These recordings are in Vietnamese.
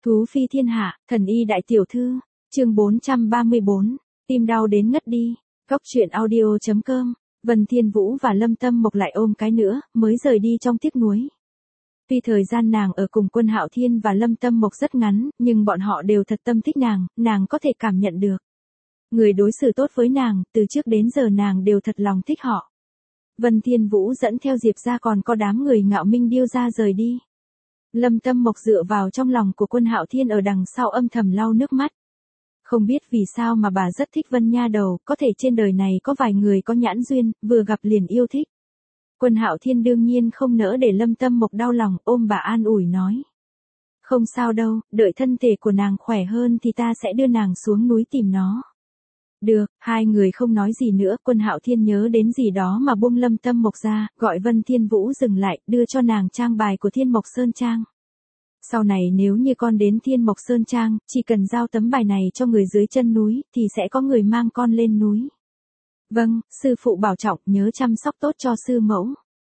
Thú phi thiên hạ, thần y đại tiểu thư, chương 434, tim đau đến ngất đi, góc truyện audio.com, Vân Thiên Vũ và Lâm Tâm Mộc lại ôm cái nữa, mới rời đi trong tiếc nuối. Tuy thời gian nàng ở cùng Quân Hạo Thiên và Lâm Tâm Mộc rất ngắn, nhưng bọn họ đều thật tâm thích nàng có thể cảm nhận được. Người đối xử tốt với nàng, từ trước đến giờ nàng đều thật lòng thích họ. Vân Thiên Vũ dẫn theo Diệp ra còn có đám người Ngạo Minh Điêu ra rời đi. Lâm Tâm Mộc dựa vào trong lòng của Quân Hạo Thiên ở đằng sau âm thầm lau nước mắt. Không biết vì sao mà bà rất thích Vân nha đầu, có thể trên đời này có vài người có nhãn duyên, vừa gặp liền yêu thích. Quân Hạo Thiên đương nhiên không nỡ để Lâm Tâm Mộc đau lòng, ôm bà an ủi nói. Không sao đâu, đợi thân thể của nàng khỏe hơn thì ta sẽ đưa nàng xuống núi tìm nó. Được, hai người không nói gì nữa, Quân Hạo Thiên nhớ đến gì đó mà buông Lâm Tâm Mộc ra, gọi Vân Thiên Vũ dừng lại, đưa cho nàng trang bài của Thiên Mộc Sơn Trang. Sau này nếu như con đến Thiên Mộc Sơn Trang, chỉ cần giao tấm bài này cho người dưới chân núi, thì sẽ có người mang con lên núi. Vâng, sư phụ bảo trọng, nhớ chăm sóc tốt cho sư mẫu.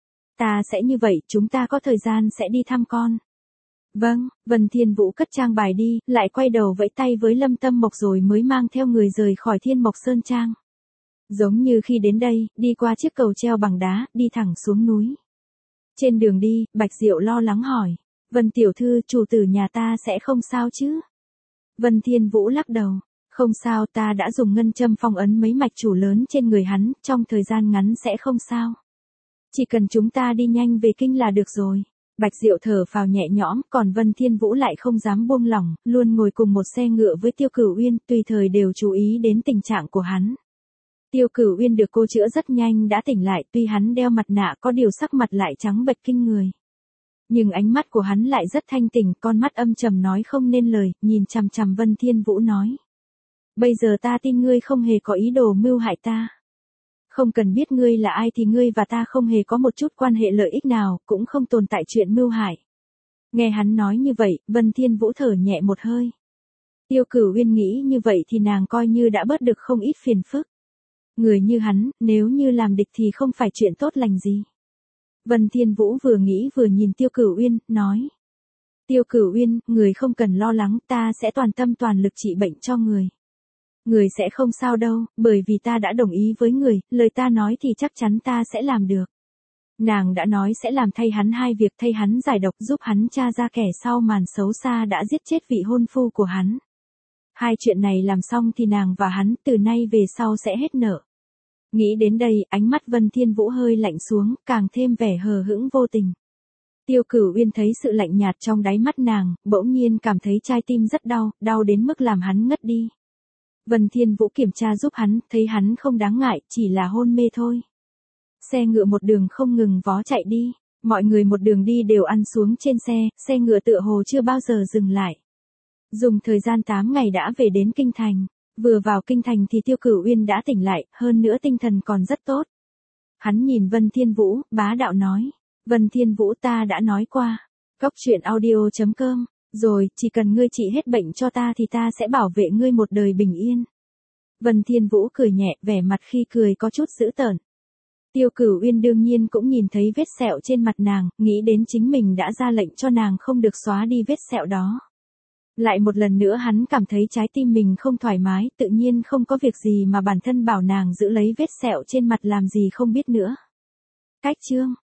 Ta sẽ như vậy, chúng ta có thời gian sẽ đi thăm con. Vâng, Vân Thiên Vũ cất trang bài đi, lại quay đầu vẫy tay với Lâm Tâm Mộc rồi mới mang theo người rời khỏi Thiên Mộc Sơn Trang. Giống như khi đến đây, đi qua chiếc cầu treo bằng đá, đi thẳng xuống núi. Trên đường đi, Bạch Diệu lo lắng hỏi. Vân tiểu thư, chủ tử nhà ta sẽ không sao chứ? Vân Thiên Vũ lắc đầu. Không sao, ta đã dùng ngân châm phong ấn mấy mạch chủ lớn trên người hắn, trong thời gian ngắn sẽ không sao. Chỉ cần chúng ta đi nhanh về kinh là được rồi. Bạch Diệu thở phào nhẹ nhõm, còn Vân Thiên Vũ lại không dám buông lỏng, luôn ngồi cùng một xe ngựa với Tiêu Cửu Uyên, tùy thời đều chú ý đến tình trạng của hắn. Tiêu Cửu Uyên được cô chữa rất nhanh đã tỉnh lại, tuy hắn đeo mặt nạ có điều sắc mặt lại trắng bệch kinh người. Nhưng ánh mắt của hắn lại rất thanh tỉnh, con mắt âm trầm nói không nên lời, nhìn chằm chằm Vân Thiên Vũ nói. Bây giờ ta tin ngươi không hề có ý đồ mưu hại ta. Không cần biết ngươi là ai thì ngươi và ta không hề có một chút quan hệ lợi ích nào, cũng không tồn tại chuyện mưu hại. Nghe hắn nói như vậy, Vân Thiên Vũ thở nhẹ một hơi. Tiêu Cửu Uyên nghĩ như vậy thì nàng coi như đã bớt được không ít phiền phức. Người như hắn, nếu như làm địch thì không phải chuyện tốt lành gì. Vân Thiên Vũ vừa nghĩ vừa nhìn Tiêu Cửu Uyên, nói. Tiêu Cửu Uyên, người không cần lo lắng, ta sẽ toàn tâm toàn lực trị bệnh cho người. Người sẽ không sao đâu, bởi vì ta đã đồng ý với người, lời ta nói thì chắc chắn ta sẽ làm được. Nàng đã nói sẽ làm thay hắn hai việc, thay hắn giải độc, giúp hắn tra ra kẻ sau màn xấu xa đã giết chết vị hôn phu của hắn. Hai chuyện này làm xong thì nàng và hắn từ nay về sau sẽ hết nợ. Nghĩ đến đây, ánh mắt Vân Thiên Vũ hơi lạnh xuống, càng thêm vẻ hờ hững vô tình. Tiêu Cửu Uyên thấy sự lạnh nhạt trong đáy mắt nàng, bỗng nhiên cảm thấy trái tim rất đau, đau đến mức làm hắn ngất đi. Vân Thiên Vũ kiểm tra giúp hắn, thấy hắn không đáng ngại, chỉ là hôn mê thôi. Xe ngựa một đường không ngừng vó chạy đi, mọi người một đường đi đều ăn xuống trên xe ngựa tựa hồ chưa bao giờ dừng lại. Dùng thời gian 8 ngày đã về đến Kinh Thành, vừa vào Kinh Thành thì Tiêu Cửu Uyên đã tỉnh lại, hơn nữa tinh thần còn rất tốt. Hắn nhìn Vân Thiên Vũ, bá đạo nói, Vân Thiên Vũ ta đã nói qua, góc truyện audio.com. Rồi, chỉ cần ngươi trị hết bệnh cho ta thì ta sẽ bảo vệ ngươi một đời bình yên. Vân Thiên Vũ cười nhẹ, vẻ mặt khi cười có chút dữ tợn. Tiêu Cửu Uyên đương nhiên cũng nhìn thấy vết sẹo trên mặt nàng, nghĩ đến chính mình đã ra lệnh cho nàng không được xóa đi vết sẹo đó. Lại một lần nữa hắn cảm thấy trái tim mình không thoải mái, tự nhiên không có việc gì mà bản thân bảo nàng giữ lấy vết sẹo trên mặt làm gì không biết nữa. Cách chương